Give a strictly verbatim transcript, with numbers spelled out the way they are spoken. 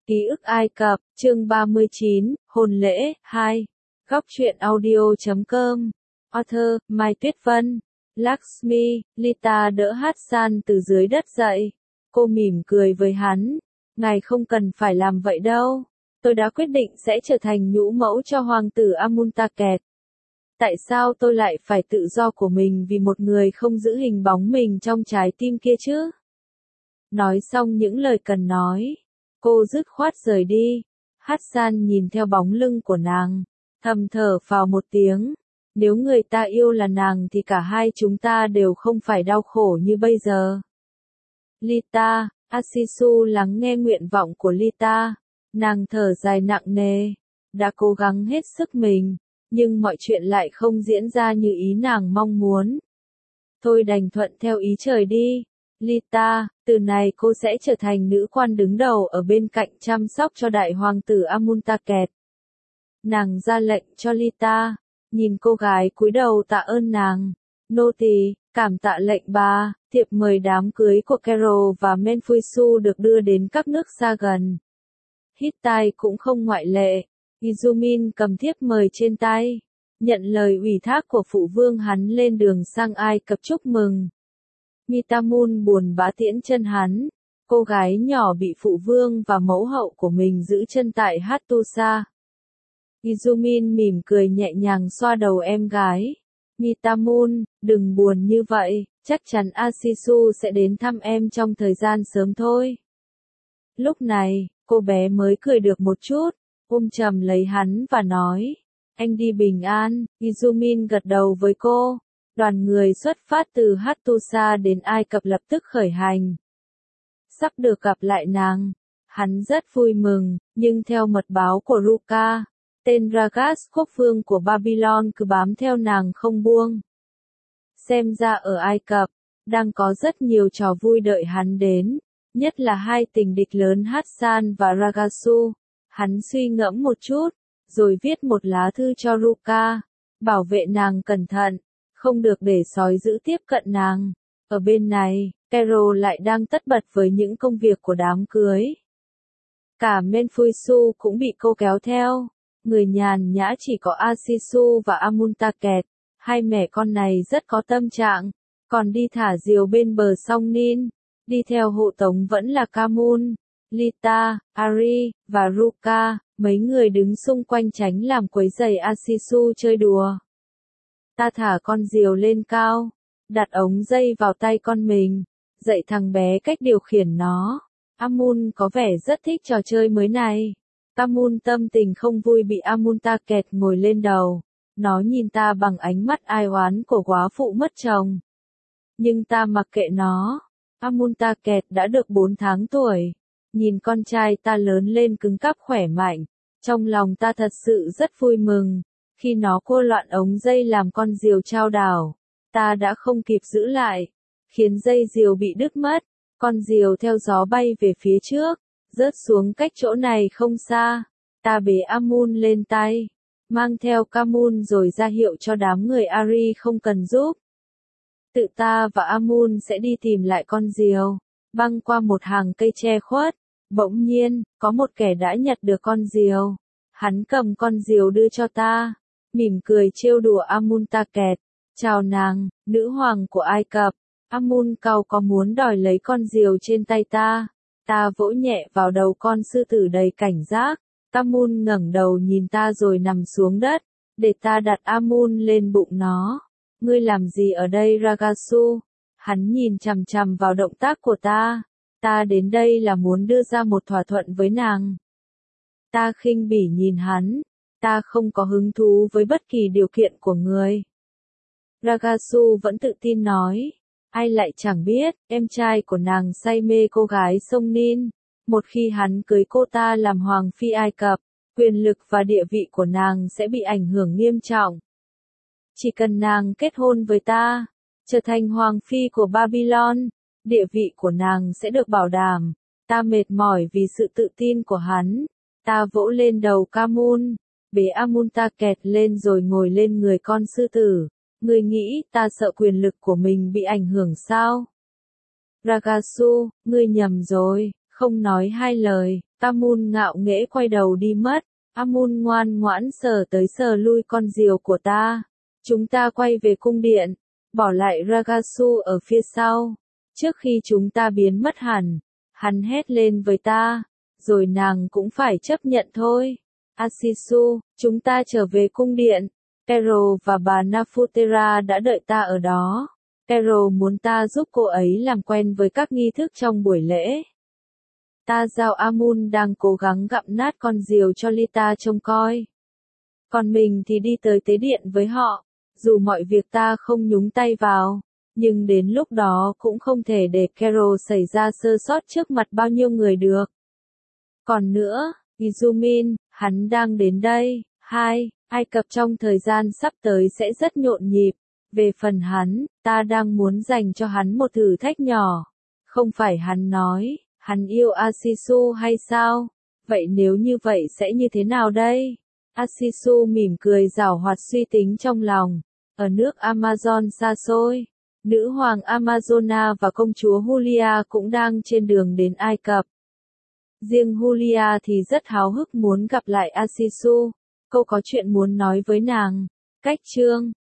Ký ức Ai Cập, chương ba mươi chín, hôn lễ, hai. Góc truyện audio chấm com. Author, Mai Tuyết Vân. Lakshmi, Lita đỡ Hassan từ dưới đất dậy. Cô mỉm cười với hắn. Ngài không cần phải làm vậy đâu. Tôi đã quyết định sẽ trở thành nhũ mẫu cho hoàng tử Amuntaket. Tại sao tôi lại phải tự do của mình vì một người không giữ hình bóng mình trong trái tim kia chứ? Nói xong những lời cần nói, cô dứt khoát rời đi. Hassan nhìn theo bóng lưng của nàng, thầm thở phào một tiếng. Nếu người ta yêu là nàng thì cả hai chúng ta đều không phải đau khổ như bây giờ. Lita, Asisu lắng nghe nguyện vọng của Lita. Nàng thở dài nặng nề. Đã cố gắng hết sức mình, nhưng mọi chuyện lại không diễn ra như ý nàng mong muốn. Thôi đành thuận theo ý trời đi. Lita, từ này cô sẽ trở thành nữ quan đứng đầu ở bên cạnh chăm sóc cho đại hoàng tử Amuntaket. Nàng ra lệnh cho Lita, nhìn cô gái cúi đầu tạ ơn nàng. Nô tỳ, cảm tạ lệnh bà. Thiệp mời đám cưới của Carol và Menfuisu được đưa đến các nước xa gần. Hittite cũng không ngoại lệ. Izumin cầm thiếp mời trên tay, nhận lời ủy thác của phụ vương hắn lên đường sang Ai Cập chúc mừng. Mitamun buồn bã tiễn chân hắn. Cô gái nhỏ bị phụ vương và mẫu hậu của mình giữ chân tại Hattusa. Izumin mỉm cười nhẹ nhàng xoa đầu em gái. Mitamun, đừng buồn như vậy, chắc chắn Asisu sẽ đến thăm em trong thời gian sớm thôi. Lúc này, cô bé mới cười được một chút, ôm chầm lấy hắn và nói, anh đi bình an. Izumin gật đầu với cô. Đoàn người xuất phát từ Hattusa đến Ai Cập lập tức khởi hành. Sắp được gặp lại nàng, hắn rất vui mừng, nhưng theo mật báo của Ruka, tên Ragas quốc vương của Babylon cứ bám theo nàng không buông. Xem ra ở Ai Cập, đang có rất nhiều trò vui đợi hắn đến, nhất là hai tình địch lớn Hassan và Ragasu. Hắn suy ngẫm một chút, rồi viết một lá thư cho Ruka, bảo vệ nàng cẩn thận, không được để sói dữ tiếp cận nàng. Ở bên này, Carol lại đang tất bật với những công việc của đám cưới. Cả Menfuisu cũng bị cô kéo theo. Người nhàn nhã chỉ có Asisu và Amuntaket. Hai mẹ con này rất có tâm trạng, còn đi thả diều bên bờ sông Nin. Đi theo hộ tống vẫn là Kamun, Lita, Ari, và Ruka. Mấy người đứng xung quanh tránh làm quấy rầy Asisu chơi đùa. Ta thả con diều lên cao, đặt ống dây vào tay con mình, dạy thằng bé cách điều khiển nó. Amun có vẻ rất thích trò chơi mới này. Kamun tâm tình không vui bị Amuntaket ngồi lên đầu. Nó nhìn ta bằng ánh mắt ai oán của góa phụ mất chồng. Nhưng ta mặc kệ nó. Amuntaket đã được bốn tháng tuổi. Nhìn con trai ta lớn lên cứng cáp khỏe mạnh. Trong lòng ta thật sự rất vui mừng. Khi nó cua loạn ống dây làm con diều chao đảo, ta đã không kịp giữ lại, khiến dây diều bị đứt mất. Con diều theo gió bay về phía trước, rớt xuống cách chỗ này không xa. Ta bế Amun lên tay, mang theo Kamun rồi ra hiệu cho đám người Ari không cần giúp. Tự ta và Amun sẽ đi tìm lại con diều. Băng qua một hàng cây che khuất, bỗng nhiên, có một kẻ đã nhặt được con diều. Hắn cầm con diều đưa cho ta, mỉm cười trêu đùa Amuntaket. Chào nàng, nữ hoàng của Ai Cập. Amun cau có muốn đòi lấy con diều trên tay ta. Ta vỗ nhẹ vào đầu con sư tử đầy cảnh giác. Kamun ngẩng đầu nhìn ta rồi nằm xuống đất, để ta đặt Amun lên bụng nó. Ngươi làm gì ở đây Ragasu? Hắn nhìn chằm chằm vào động tác của ta. Ta đến đây là muốn đưa ra một thỏa thuận với nàng. Ta khinh bỉ nhìn hắn. Ta không có hứng thú với bất kỳ điều kiện của người. Ragasu vẫn tự tin nói. Ai lại chẳng biết, em trai của nàng say mê cô gái sông Nin. Một khi hắn cưới cô ta làm hoàng phi Ai Cập, quyền lực và địa vị của nàng sẽ bị ảnh hưởng nghiêm trọng. Chỉ cần nàng kết hôn với ta, trở thành hoàng phi của Babylon, địa vị của nàng sẽ được bảo đảm. Ta mệt mỏi vì sự tự tin của hắn. Ta vỗ lên đầu Kamun, bế Amuntaket lên rồi ngồi lên người con sư tử. Ngươi nghĩ ta sợ quyền lực của mình bị ảnh hưởng sao? Ragasu, ngươi nhầm rồi, không nói hai lời, Amun ngạo nghễ quay đầu đi mất. Amun ngoan ngoãn sờ tới sờ lui con diều của ta. Chúng ta quay về cung điện, bỏ lại Ragasu ở phía sau. Trước khi chúng ta biến mất hẳn, hắn hét lên với ta, rồi nàng cũng phải chấp nhận thôi. Asisu, chúng ta trở về cung điện. Carol và bà Nafutera đã đợi ta ở đó. Carol muốn ta giúp cô ấy làm quen với các nghi thức trong buổi lễ. Ta giao Amun đang cố gắng gặm nát con diều cho Lita trông coi. Còn mình thì đi tới tế điện với họ. Dù mọi việc ta không nhúng tay vào, nhưng đến lúc đó cũng không thể để Carol xảy ra sơ sót trước mặt bao nhiêu người được. Còn nữa, Izumin, hắn đang đến đây. Hai, Ai Cập trong thời gian sắp tới sẽ rất nhộn nhịp. Về phần hắn, ta đang muốn dành cho hắn một thử thách nhỏ. Không phải hắn nói, hắn yêu Asisu hay sao? Vậy nếu như vậy sẽ như thế nào đây? Asisu mỉm cười giảo hoạt suy tính trong lòng. Ở nước Amazon xa xôi, nữ hoàng Amazona và công chúa Julia cũng đang trên đường đến Ai Cập. Riêng Julia thì rất háo hức muốn gặp lại Asisu. Cô có chuyện muốn nói với nàng. Cách chương